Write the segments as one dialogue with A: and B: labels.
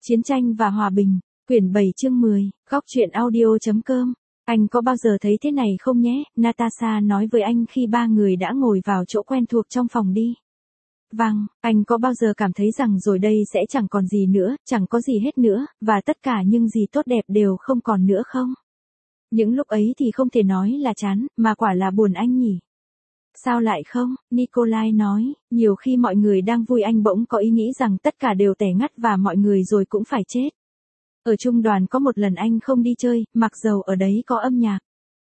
A: Chiến tranh và hòa bình, quyển 7 chương 10, góc truyện audio.com. Anh có bao giờ thấy thế này không nhé? Natasha nói với anh khi ba người đã ngồi vào chỗ quen thuộc trong phòng đi. Vâng, anh có bao giờ cảm thấy rằng rồi đây sẽ chẳng còn gì nữa, chẳng có gì hết nữa, và tất cả những gì tốt đẹp đều không còn nữa không? Những lúc ấy thì không thể nói là chán, mà quả là buồn anh nhỉ? Sao lại không? Nikolai nói, nhiều khi mọi người đang vui anh bỗng có ý nghĩ rằng tất cả đều tẻ ngắt và mọi người rồi cũng phải chết. Ở trung đoàn có một lần anh không đi chơi, mặc dầu ở đấy có âm nhạc.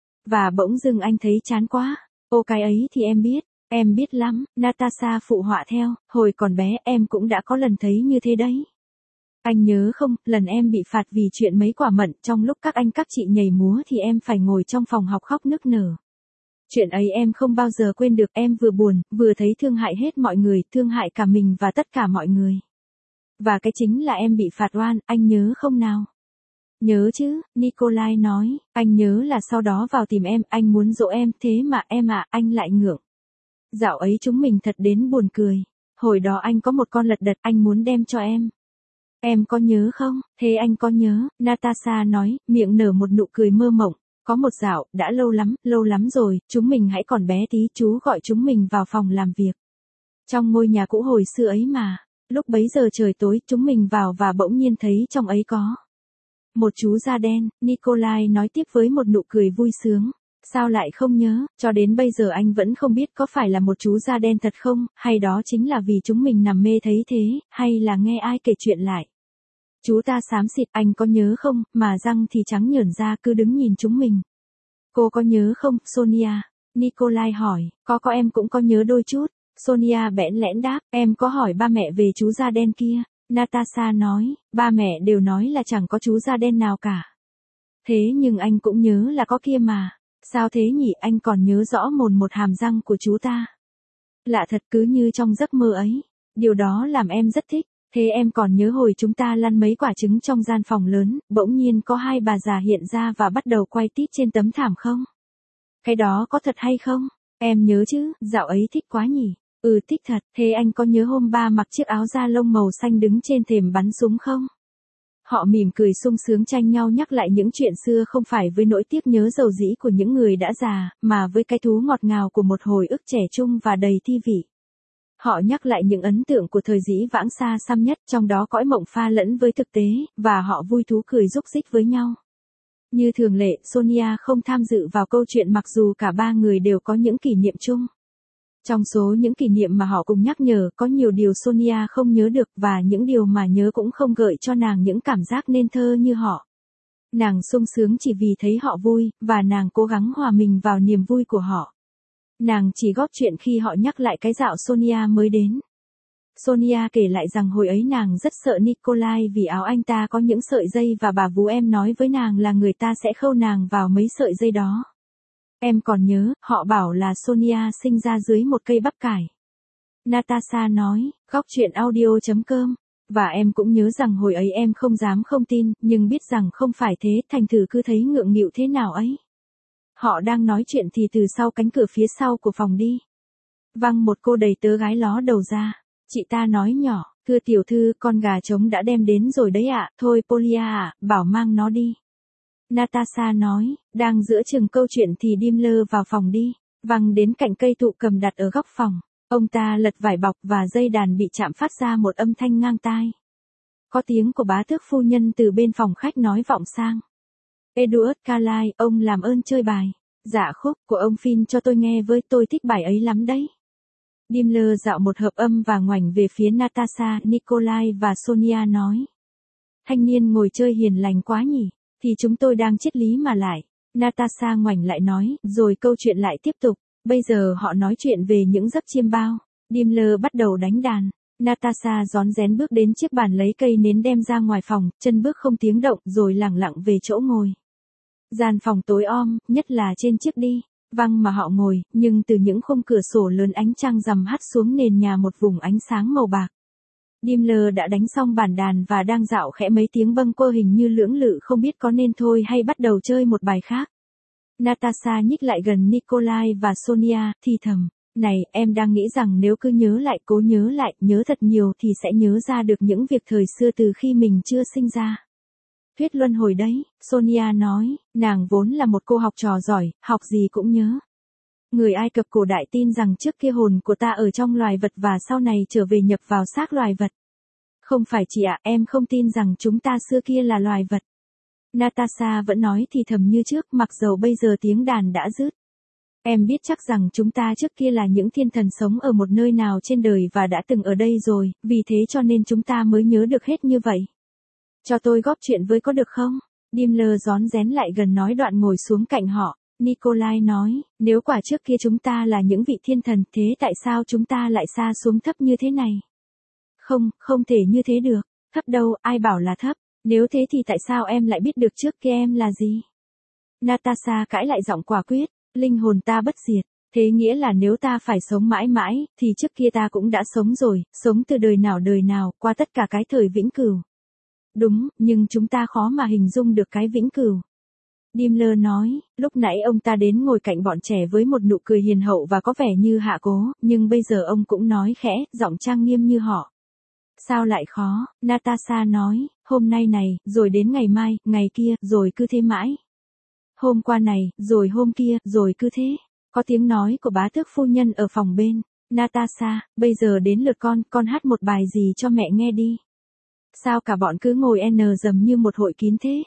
A: Và bỗng dưng anh thấy chán quá. Ô cái ấy thì em biết lắm, Natasha phụ họa theo, hồi còn bé em cũng đã có lần thấy như thế đấy. Anh nhớ không, lần em bị phạt vì chuyện mấy quả mận trong lúc các anh các chị nhảy múa thì em phải ngồi trong phòng học khóc nức nở. Chuyện ấy em không bao giờ quên được, em vừa buồn, vừa thấy thương hại hết mọi người, thương hại cả mình và tất cả mọi người. Và cái chính là em bị phạt oan, anh nhớ không nào? Nhớ chứ, Nikolai nói, anh nhớ là sau đó vào tìm em, anh muốn dỗ em, thế mà em anh lại ngượng. Dạo ấy chúng mình thật đến buồn cười. Hồi đó anh có một con lật đật anh muốn đem cho em. Em có nhớ không? Thế anh có nhớ? Natasha nói, miệng nở một nụ cười mơ mộng. Có một dạo, đã lâu lắm rồi, chúng mình hãy còn bé tí, chú gọi chúng mình vào phòng làm việc. Trong ngôi nhà cũ hồi xưa ấy mà, lúc bấy giờ trời tối, chúng mình vào và bỗng nhiên thấy trong ấy có một chú da đen, Nikolai nói tiếp với một nụ cười vui sướng. Sao lại không nhớ, cho đến bây giờ anh vẫn không biết có phải là một chú da đen thật không, hay đó chính là vì chúng mình nằm mê thấy thế, hay là nghe ai kể chuyện lại. Chú ta xám xịt, anh có nhớ không, mà răng thì trắng nhởn ra cứ đứng nhìn chúng mình. Cô có nhớ không, Sonia? Nikolai hỏi, có em cũng có nhớ đôi chút. Sonia bẽn lẽn đáp, em có hỏi ba mẹ về chú da đen kia. Natasha nói, ba mẹ đều nói là chẳng có chú da đen nào cả. Thế nhưng anh cũng nhớ là có kia mà. Sao thế nhỉ, anh còn nhớ rõ một hàm răng của chú ta. Lạ thật, cứ như trong giấc mơ ấy. Điều đó làm em rất thích. Thế em còn nhớ hồi chúng ta lăn mấy quả trứng trong gian phòng lớn, bỗng nhiên có hai bà già hiện ra và bắt đầu quay tít trên tấm thảm không? Cái đó có thật hay không? Em nhớ chứ, dạo ấy thích quá nhỉ? Ừ, thích thật. Thế anh có nhớ hôm ba mặc chiếc áo da lông màu xanh đứng trên thềm bắn súng không? Họ mỉm cười sung sướng tranh nhau nhắc lại những chuyện xưa, không phải với nỗi tiếc nhớ dầu dĩ của những người đã già, mà với cái thú ngọt ngào của một hồi ức trẻ trung và đầy thi vị. Họ nhắc lại những ấn tượng của thời dĩ vãng xa xăm nhất, trong đó cõi mộng pha lẫn với thực tế, và họ vui thú cười rúc rích với nhau. Như thường lệ, Sonia không tham dự vào câu chuyện mặc dù cả ba người đều có những kỷ niệm chung. Trong số những kỷ niệm mà họ cùng nhắc nhở, có nhiều điều Sonia không nhớ được, và những điều mà nhớ cũng không gợi cho nàng những cảm giác nên thơ như họ. Nàng sung sướng chỉ vì thấy họ vui, và nàng cố gắng hòa mình vào niềm vui của họ. Nàng chỉ góp chuyện khi họ nhắc lại cái dạo Sonia mới đến. Sonia kể lại rằng hồi ấy nàng rất sợ Nikolai vì áo anh ta có những sợi dây và bà vú em nói với nàng là người ta sẽ khâu nàng vào mấy sợi dây đó. Em còn nhớ, họ bảo là Sonia sinh ra dưới một cây bắp cải. Natasha nói, góc truyện audio.com. Và em cũng nhớ rằng hồi ấy em không dám không tin, nhưng biết rằng không phải thế, thành thử cứ thấy ngượng nghịu thế nào ấy. Họ đang nói chuyện thì từ sau cánh cửa phía sau của phòng đi. Văng một cô đầy tớ gái ló đầu ra. Chị ta nói nhỏ, thưa tiểu thư, con gà trống đã đem đến rồi đấy ạ, thôi Polia bảo mang nó đi. Natasha nói, đang giữa chừng câu chuyện thì Dimmler vào phòng đi, văng đến cạnh cây thụ cầm đặt ở góc phòng. Ông ta lật vải bọc và dây đàn bị chạm phát ra một âm thanh ngang tai. Có tiếng của bá tước phu nhân từ bên phòng khách nói vọng sang. Edward Carlyle, ông làm ơn chơi bài. Dạ khúc của ông Finn cho tôi nghe với, tôi thích bài ấy lắm đấy. Dimmler dạo một hợp âm và ngoảnh về phía Natasha, Nikolai và Sonia nói. Thanh niên ngồi chơi hiền lành quá nhỉ, thì chúng tôi đang triết lý mà lại. Natasha ngoảnh lại nói, rồi câu chuyện lại tiếp tục. Bây giờ họ nói chuyện về những giấc chiêm bao. Dimmler bắt đầu đánh đàn. Natasha rón rén bước đến chiếc bàn lấy cây nến đem ra ngoài phòng, chân bước không tiếng động rồi lẳng lặng về chỗ ngồi. Gian phòng tối om, nhất là trên chiếc đi văng mà họ ngồi, nhưng từ những khung cửa sổ lớn ánh trăng rằm hắt xuống nền nhà một vùng ánh sáng màu bạc. Dimmler đã đánh xong bản đàn và đang dạo khẽ mấy tiếng bâng quơ hình như lưỡng lự không biết có nên thôi hay bắt đầu chơi một bài khác. Natasha nhích lại gần Nikolai và Sonia, thì thầm, Này, em đang nghĩ rằng nếu cứ nhớ lại, cố nhớ lại, nhớ thật nhiều thì sẽ nhớ ra được những việc thời xưa từ khi mình chưa sinh ra. Thuyết luân hồi đấy, Sonia nói, nàng vốn là một cô học trò giỏi, học gì cũng nhớ. Người Ai Cập cổ đại tin rằng trước kia hồn của ta ở trong loài vật và sau này trở về nhập vào xác loài vật. Không phải chị ạ, em không tin rằng chúng ta xưa kia là loài vật. Natasha vẫn nói thì thầm như trước, mặc dầu bây giờ tiếng đàn đã dứt. Em biết chắc rằng chúng ta trước kia là những thiên thần sống ở một nơi nào trên đời và đã từng ở đây rồi, vì thế cho nên chúng ta mới nhớ được hết như vậy. Cho tôi góp chuyện với có được không? Dimmler rón rén lại gần nói đoạn ngồi xuống cạnh họ. Nikolai nói, nếu quả trước kia chúng ta là những vị thiên thần, thế tại sao chúng ta lại sa xuống thấp như thế này? Không, không thể như thế được. Thấp đâu, ai bảo là thấp? Nếu thế thì tại sao em lại biết được trước kia em là gì? Natasha cãi lại giọng quả quyết, linh hồn ta bất diệt. Thế nghĩa là nếu ta phải sống mãi mãi, thì trước kia ta cũng đã sống rồi, sống từ đời nào, qua tất cả cái thời vĩnh cửu. Đúng, nhưng chúng ta khó mà hình dung được cái vĩnh cửu. Dimmler nói, lúc nãy ông ta đến ngồi cạnh bọn trẻ với một nụ cười hiền hậu và có vẻ như hạ cố, nhưng bây giờ ông cũng nói khẽ, giọng trang nghiêm như họ. Sao lại khó? Natasha nói, hôm nay này, rồi đến ngày mai, ngày kia, rồi cứ thế mãi. Hôm qua này, rồi hôm kia, rồi cứ thế. Có tiếng nói của bá tước phu nhân ở phòng bên. Natasha, bây giờ đến lượt con hát một bài gì cho mẹ nghe đi. Sao cả bọn cứ ngồi dầm như một hội kín thế?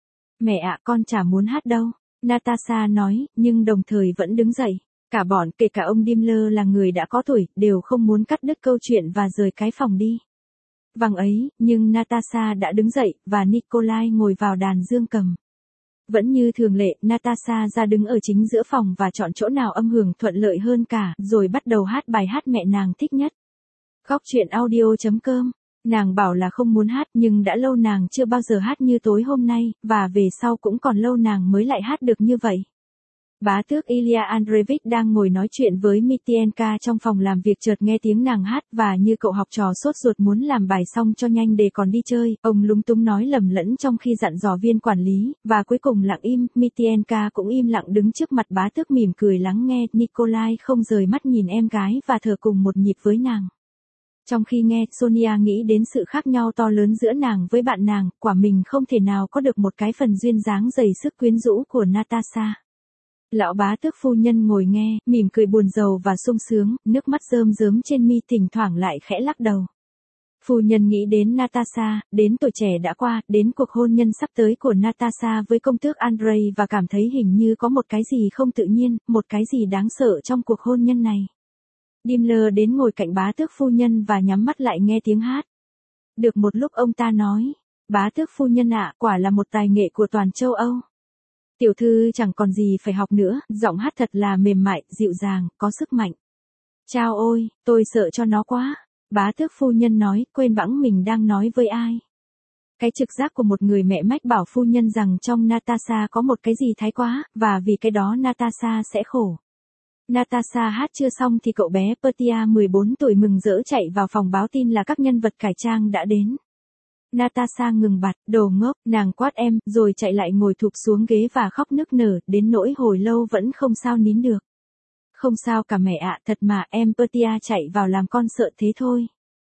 A: Mẹ ạ, con chả muốn hát đâu. Natasha nói, nhưng đồng thời vẫn đứng dậy. Cả bọn, kể cả ông Dimmler là người đã có tuổi, đều không muốn cắt đứt câu chuyện và rời cái phòng đi. Vâng ấy, nhưng Natasha đã đứng dậy, và Nikolai ngồi vào đàn dương cầm. Vẫn như thường lệ, Natasha ra đứng ở chính giữa phòng và chọn chỗ nào âm hưởng thuận lợi hơn cả, rồi bắt đầu hát bài hát mẹ nàng thích nhất. Góc truyện audio.com. Nàng bảo là không muốn hát nhưng đã lâu nàng chưa bao giờ hát như tối hôm nay, và về sau cũng còn lâu nàng mới lại hát được như vậy. Bá tước Ilya Andreevich đang ngồi nói chuyện với Mitienka trong phòng làm việc chợt nghe tiếng nàng hát và như cậu học trò sốt ruột muốn làm bài xong cho nhanh để còn đi chơi, ông lúng túng nói lầm lẫn trong khi dặn dò viên quản lý, và cuối cùng lặng im, Mitienka cũng im lặng đứng trước mặt bá tước mỉm cười lắng nghe, Nikolai không rời mắt nhìn em gái và thở cùng một nhịp với nàng. Trong khi nghe, Sonia nghĩ đến sự khác nhau to lớn giữa nàng với bạn nàng, quả mình không thể nào có được một cái phần duyên dáng dày sức quyến rũ của Natasha. Lão bá tước phu nhân ngồi nghe, mỉm cười buồn rầu và sung sướng, nước mắt rơm rớm trên mi thỉnh thoảng lại khẽ lắc đầu. Phu nhân nghĩ đến Natasha, đến tuổi trẻ đã qua, đến cuộc hôn nhân sắp tới của Natasha với công tước Andrei và cảm thấy hình như có một cái gì không tự nhiên, một cái gì đáng sợ trong cuộc hôn nhân này. Dimmler đến ngồi cạnh bá tước phu nhân và nhắm mắt lại nghe tiếng hát. Được một lúc ông ta nói, bá tước phu nhân ạ, quả là một tài nghệ của toàn châu Âu. Tiểu thư chẳng còn gì phải học nữa, giọng hát thật là mềm mại, dịu dàng, có sức mạnh. Chao ôi, tôi sợ cho nó quá. Bá tước phu nhân nói, quên bẵng mình đang nói với ai. Cái trực giác của một người mẹ mách bảo phu nhân rằng trong Natasha có một cái gì thái quá, và vì cái đó Natasha sẽ khổ. Natasha hát chưa xong thì cậu bé Petia 14 tuổi mừng rỡ chạy vào phòng báo tin là các nhân vật cải trang đã đến. Natasha ngừng bặt, đồ ngốc, nàng quát em, rồi chạy lại ngồi thụp xuống ghế và khóc nức nở, đến nỗi hồi lâu vẫn không sao nín được. Không sao cả mẹ ạ, thật mà, em Petia chạy vào làm con sợ thế thôi.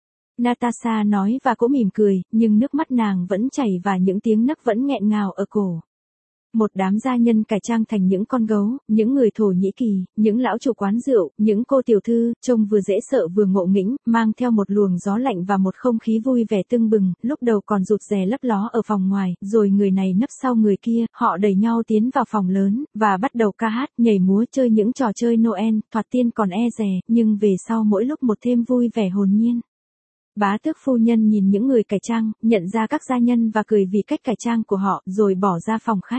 A: Natasha nói và cũng mỉm cười, nhưng nước mắt nàng vẫn chảy và những tiếng nấc vẫn nghẹn ngào ở cổ. Một đám gia nhân cải trang thành những con gấu, những người Thổ Nhĩ Kỳ, những lão chủ quán rượu, những cô tiểu thư, trông vừa dễ sợ vừa ngộ nghĩnh, mang theo một luồng gió lạnh và một không khí vui vẻ tưng bừng, lúc đầu còn rụt rè lấp ló ở phòng ngoài, rồi người này nấp sau người kia, họ đẩy nhau tiến vào phòng lớn, và bắt đầu ca hát, nhảy múa chơi những trò chơi Noel, thoạt tiên còn e dè, nhưng về sau mỗi lúc một thêm vui vẻ hồn nhiên. Bá tước phu nhân nhìn những người cải trang, nhận ra các gia nhân và cười vì cách cải trang của họ, rồi bỏ ra phòng khách.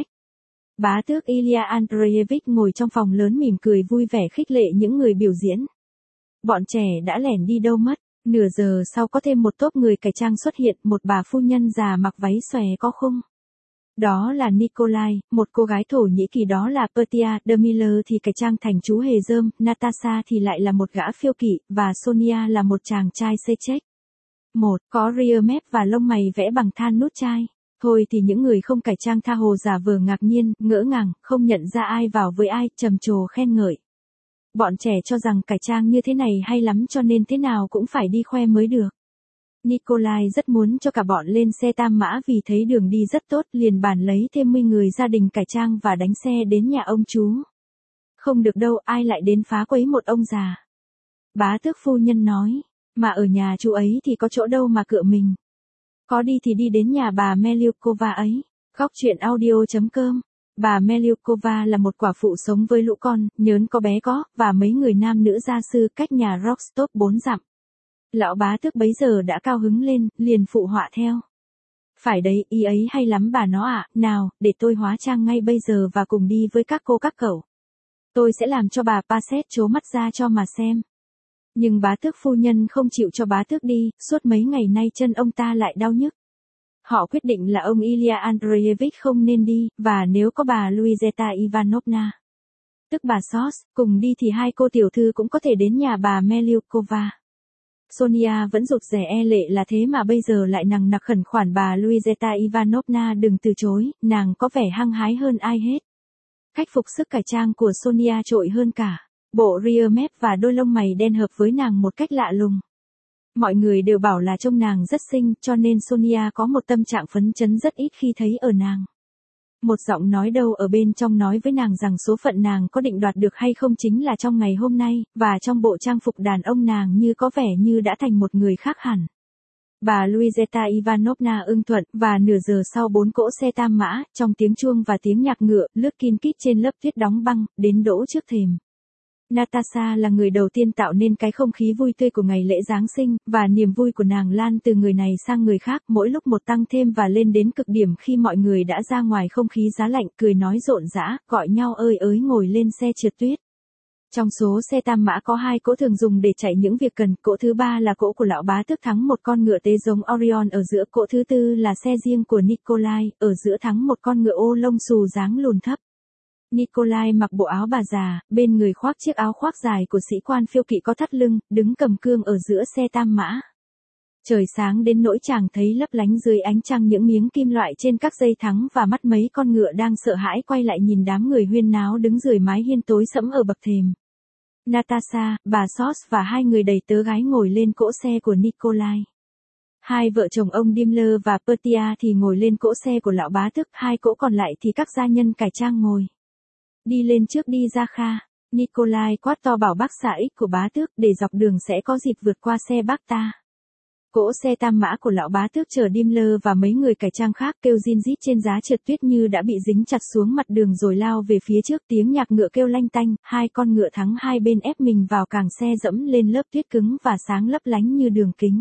A: Bá tước Ilya Andreevich ngồi trong phòng lớn mỉm cười vui vẻ khích lệ những người biểu diễn. Bọn trẻ đã lẻn đi đâu mất, nửa giờ sau có thêm một tốp người cải trang xuất hiện, một bà phu nhân già mặc váy xòe có khung. Đó là Nikolai, một cô gái Thổ Nhĩ Kỳ đó là Petia, Dimmler thì cải trang thành chú hề rơm, Natasha thì lại là một gã phiêu kỵ, và Sonia là một chàng trai xê chếch. Một, có ria mép và lông mày vẽ bằng than nút chai. Thôi thì những người không cải trang tha hồ giả vờ ngạc nhiên, ngỡ ngàng, không nhận ra ai vào với ai, trầm trồ khen ngợi. Bọn trẻ cho rằng cải trang như thế này hay lắm cho nên thế nào cũng phải đi khoe mới được. Nikolai rất muốn cho cả bọn lên xe tam mã vì thấy đường đi rất tốt, liền bàn lấy thêm 10 người gia đình cải trang và đánh xe đến nhà ông chú. Không được đâu, ai lại đến phá quấy một ông già. Bá tước phu nhân nói, mà ở nhà chú ấy thì có chỗ đâu mà cựa mình. Có đi thì đi đến nhà bà Melyukova ấy. Góc truyện audio.com. Bà Melyukova là một quả phụ sống với lũ con, nhớn có bé có, và mấy người nam nữ gia sư cách nhà Rostov 4 dặm. Lão bá tước bấy giờ đã cao hứng lên, liền phụ họa theo. Phải đấy, ý ấy hay lắm bà nó ạ, nào, để tôi hóa trang ngay bây giờ và cùng đi với các cô các cậu. Tôi sẽ làm cho bà Paset trố mắt ra cho mà xem. Nhưng bá tước phu nhân không chịu cho bá tước đi, suốt mấy ngày nay chân ông ta lại đau nhức. Họ quyết định là ông Ilya Andreevich không nên đi, và nếu có bà Luizeta Ivanovna, tức bà Sos, cùng đi thì hai cô tiểu thư cũng có thể đến nhà bà Melyukova. Sonia vẫn rụt rè e lệ là thế mà bây giờ lại nằng nặc khẩn khoản bà Luizeta Ivanovna đừng từ chối, nàng có vẻ hăng hái hơn ai hết. Cách phục sức cải trang của Sonia trội hơn cả. Bộ ria mép và đôi lông mày đen hợp với nàng một cách lạ lùng. Mọi người đều bảo là trông nàng rất xinh, cho nên Sonia có một tâm trạng phấn chấn rất ít khi thấy ở nàng. Một giọng nói đâu ở bên trong nói với nàng rằng số phận nàng có định đoạt được hay không chính là trong ngày hôm nay, và trong bộ trang phục đàn ông nàng như có vẻ như đã thành một người khác hẳn. Bà Luizeta Ivanovna ưng thuận, và nửa giờ sau 4 cỗ xe tam mã, trong tiếng chuông và tiếng nhạc ngựa, lướt kin kít trên lớp tuyết đóng băng, đến đỗ trước thềm. Natasha là người đầu tiên tạo nên cái không khí vui tươi của ngày lễ Giáng sinh, và niềm vui của nàng lan từ người này sang người khác, mỗi lúc một tăng thêm và lên đến cực điểm khi mọi người đã ra ngoài không khí giá lạnh, cười nói rộn rã, gọi nhau ơi ới ngồi lên xe trượt tuyết. Trong số xe tam mã có 2 cỗ thường dùng để chạy những việc cần, cỗ thứ 3 là cỗ của lão bá tước thắng một con ngựa tế giống Orion ở giữa, cỗ thứ 4 là xe riêng của Nikolai, ở giữa thắng một con ngựa ô lông xù dáng lùn thấp. Nikolai mặc bộ áo bà già, bên người khoác chiếc áo khoác dài của sĩ quan phiêu kỵ có thắt lưng, đứng cầm cương ở giữa xe tam mã. Trời sáng đến nỗi chàng thấy lấp lánh dưới ánh trăng những miếng kim loại trên các dây thắng và mắt mấy con ngựa đang sợ hãi quay lại nhìn đám người huyên náo đứng dưới mái hiên tối sẫm ở bậc thềm. Natasha, bà Sos và 2 người đầy tớ gái ngồi lên cỗ xe của Nikolai. 2 vợ chồng ông Dimmler và Petia thì ngồi lên cỗ xe của lão bá tước, 2 cỗ còn lại thì các gia nhân cải trang ngồi. Đi lên trước đi ra Kha. Nikolai quát to bảo bác xã ích của bá tước để dọc đường sẽ có dịp vượt qua xe bác ta. Cỗ xe tam mã của lão bá tước chở Dimmler và mấy người cải trang khác kêu rin rít trên giá trượt tuyết như đã bị dính chặt xuống mặt đường rồi lao về phía trước, tiếng nhạc ngựa kêu lanh tanh, 2 con ngựa thắng hai bên ép mình vào càng xe dẫm lên lớp tuyết cứng và sáng lấp lánh như đường kính.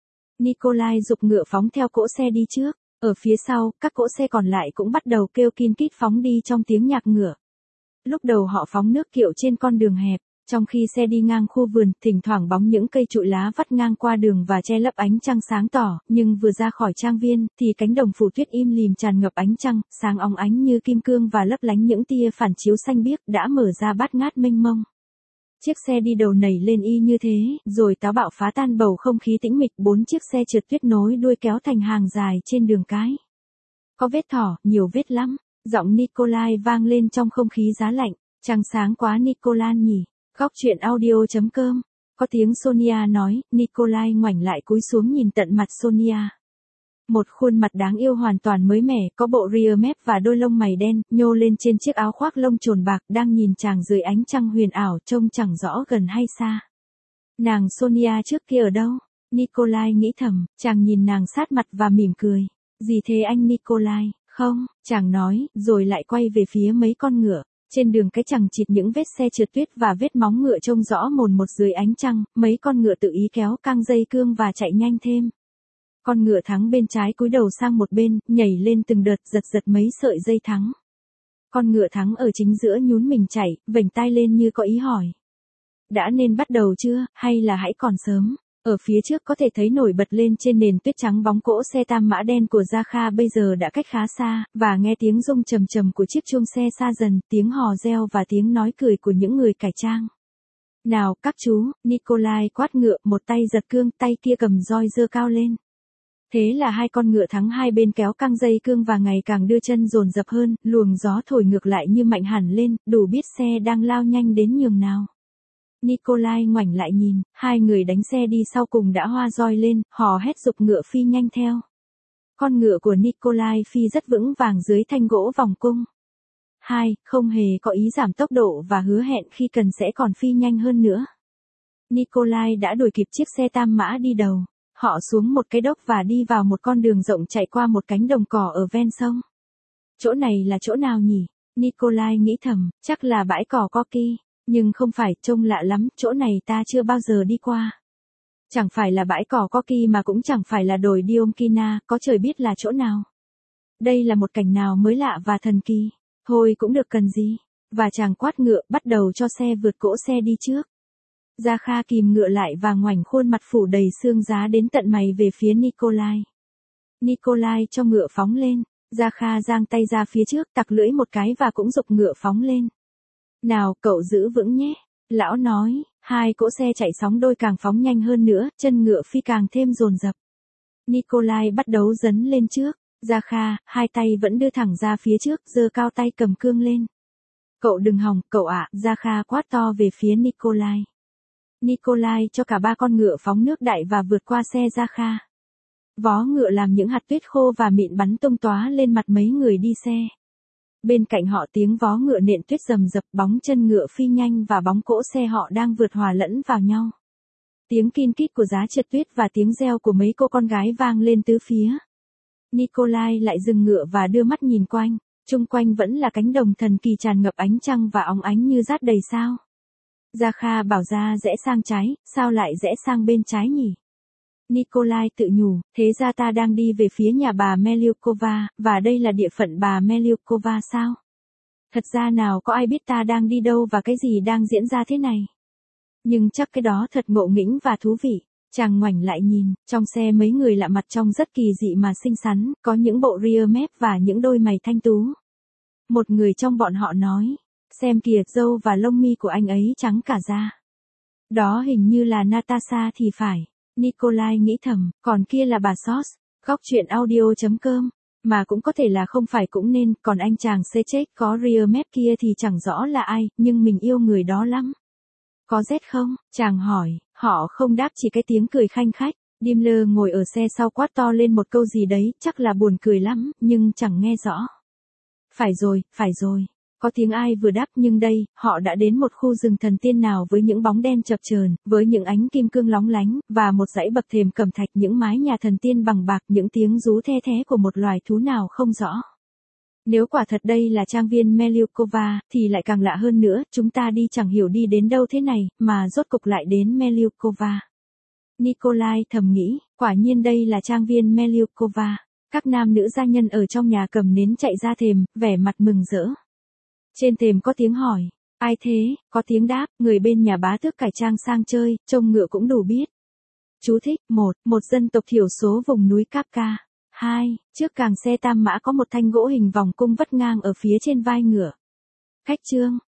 A: Nikolai giục ngựa phóng theo cỗ xe đi trước, ở phía sau, các cỗ xe còn lại cũng bắt đầu kêu kin kít phóng đi trong tiếng nhạc ngựa. Lúc đầu họ phóng nước kiệu trên con đường hẹp, trong khi xe đi ngang khu vườn, thỉnh thoảng bóng những cây trụi lá vắt ngang qua đường và che lấp ánh trăng sáng tỏ, nhưng vừa ra khỏi trang viên, thì cánh đồng phủ tuyết im lìm tràn ngập ánh trăng, sáng óng ánh như kim cương và lấp lánh những tia phản chiếu xanh biếc đã mở ra bát ngát mênh mông. Chiếc xe đi đầu nảy lên y như thế, rồi táo bạo phá tan bầu không khí tĩnh mịch, 4 chiếc xe trượt tuyết nối đuôi kéo thành hàng dài trên đường cái. Có vết thỏ, nhiều vết lắm. Giọng Nikolai vang lên trong không khí giá lạnh, trăng sáng quá Nikolai nhỉ. Góc truyện audio.com. Có tiếng Sonia nói, Nikolai ngoảnh lại cúi xuống nhìn tận mặt Sonia. Một khuôn mặt đáng yêu hoàn toàn mới mẻ, có bộ ria mép và đôi lông mày đen, nhô lên trên chiếc áo khoác lông trồn bạc, đang nhìn chàng dưới ánh trăng huyền ảo, trông chẳng rõ gần hay xa. Nàng Sonia trước kia ở đâu? Nikolai nghĩ thầm, chàng nhìn nàng sát mặt và mỉm cười. Gì thế anh Nikolai? Không, chàng nói, rồi lại quay về phía mấy con ngựa. Trên đường cái chằng chịt những vết xe trượt tuyết và vết móng ngựa trông rõ mồn một dưới ánh trăng, mấy con ngựa tự ý kéo căng dây cương và chạy nhanh thêm. Con ngựa thắng bên trái cúi đầu sang một bên, nhảy lên từng đợt giật giật mấy sợi dây thắng. Con ngựa thắng ở chính giữa nhún mình chạy, vểnh tai lên như có ý hỏi. Đã nên bắt đầu chưa, hay là hãy còn sớm? Ở phía trước có thể thấy nổi bật lên trên nền tuyết trắng bóng cỗ xe tam mã đen của Zakha bây giờ đã cách khá xa, và nghe tiếng rung trầm trầm của chiếc chuông xe xa dần, tiếng hò reo và tiếng nói cười của những người cải trang. Nào, các chú, Nikolai quát ngựa, một tay giật cương, tay kia cầm roi giơ cao lên. Thế là 2 con ngựa thắng hai bên kéo căng dây cương và ngày càng đưa chân dồn dập hơn, luồng gió thổi ngược lại như mạnh hẳn lên, đủ biết xe đang lao nhanh đến nhường nào. Nikolai ngoảnh lại nhìn, hai người đánh xe đi sau cùng đã hoa roi lên, hò hét giục ngựa phi nhanh theo. Con ngựa của Nikolai phi rất vững vàng dưới thanh gỗ vòng cung. Không hề có ý giảm tốc độ và hứa hẹn khi cần sẽ còn phi nhanh hơn nữa. Nikolai đã đuổi kịp chiếc xe tam mã đi đầu. Họ xuống một cái dốc và đi vào một con đường rộng chạy qua một cánh đồng cỏ ở ven sông. Chỗ này là chỗ nào nhỉ? Nikolai nghĩ thầm, chắc là bãi cỏ Corky. Nhưng không phải, trông lạ lắm, chỗ này ta chưa bao giờ đi qua. Chẳng phải là bãi cỏ Corky mà cũng chẳng phải là đồi Diomkina, có trời biết là chỗ nào. Đây là một cảnh nào mới lạ và thần kỳ. Thôi cũng được cần gì. Và chàng quát ngựa bắt đầu cho xe vượt cỗ xe đi trước. Gia Kha kìm ngựa lại và ngoảnh khuôn mặt phủ đầy xương giá đến tận mày về phía Nikolai. Nikolai cho ngựa phóng lên. Gia Kha giang tay ra phía trước tặc lưỡi một cái và cũng giục ngựa phóng lên. Nào cậu giữ vững nhé. Lão nói, hai cỗ xe chạy sóng đôi càng phóng nhanh hơn nữa, chân ngựa phi càng thêm dồn dập. Nikolai bắt đầu dấn lên trước. Gia Kha, hai tay vẫn đưa thẳng ra phía trước, giơ cao tay cầm cương lên. Cậu đừng hòng, cậu ạ, Gia Kha quát to về phía Nikolai. Nikolai cho cả ba con ngựa phóng nước đại và vượt qua xe Gia Kha. Vó ngựa làm những hạt tuyết khô và mịn bắn tung tóa lên mặt mấy người đi xe. Bên cạnh họ tiếng vó ngựa nện tuyết rầm rập, bóng chân ngựa phi nhanh và bóng cỗ xe họ đang vượt hòa lẫn vào nhau. Tiếng kin kít của giá trượt tuyết và tiếng reo của mấy cô con gái vang lên tứ phía. Nikolai lại dừng ngựa và đưa mắt nhìn quanh, chung quanh vẫn là cánh đồng thần kỳ tràn ngập ánh trăng và óng ánh như rát đầy sao. Gia Kha bảo ra rẽ sang trái, sao lại rẽ sang bên trái nhỉ? Nikolai tự nhủ, thế ra ta đang đi về phía nhà bà Melyukova, và đây là địa phận bà Melyukova sao? Thật ra nào có ai biết ta đang đi đâu và cái gì đang diễn ra thế này? Nhưng chắc cái đó thật ngộ nghĩnh và thú vị. Chàng ngoảnh lại nhìn, trong xe mấy người lạ mặt trông rất kỳ dị mà xinh xắn, có những bộ ria mép và những đôi mày thanh tú. Một người trong bọn họ nói, xem kìa, râu và lông mi của anh ấy trắng cả da. Đó hình như là Natasha thì phải. Nikolai nghĩ thầm, còn kia là bà Sos. Góc truyện audio.com. Mà cũng có thể là không phải cũng nên, còn anh chàng Sechet có ria mép kia thì chẳng rõ là ai, nhưng mình yêu người đó lắm. Có rét không? Chàng hỏi, họ không đáp, chỉ cái tiếng cười khanh khách. Daimler ngồi ở xe sau quát to lên một câu gì đấy, chắc là buồn cười lắm, nhưng chẳng nghe rõ. Phải rồi. Có tiếng ai vừa đáp, nhưng đây, họ đã đến một khu rừng thần tiên nào với những bóng đen chập chờn, với những ánh kim cương lóng lánh, và một dãy bậc thềm cẩm thạch, những mái nhà thần tiên bằng bạc, những tiếng rú the thé của một loài thú nào không rõ. Nếu quả thật đây là trang viên Melyukova, thì lại càng lạ hơn nữa, chúng ta đi chẳng hiểu đi đến đâu thế này, mà rốt cục lại đến Melyukova. Nikolai thầm nghĩ, quả nhiên đây là trang viên Melyukova. Các nam nữ gia nhân ở trong nhà cầm nến chạy ra thềm, vẻ mặt mừng rỡ. Trên thềm có tiếng hỏi, ai thế, có tiếng đáp, người bên nhà bá tước cải trang sang chơi, trông ngựa cũng đủ biết. Chú thích, 1. Một dân tộc thiểu số vùng núi Kapka. 2. Trước càng xe tam mã có một thanh gỗ hình vòng cung vắt ngang ở phía trên vai ngựa. Khách chương.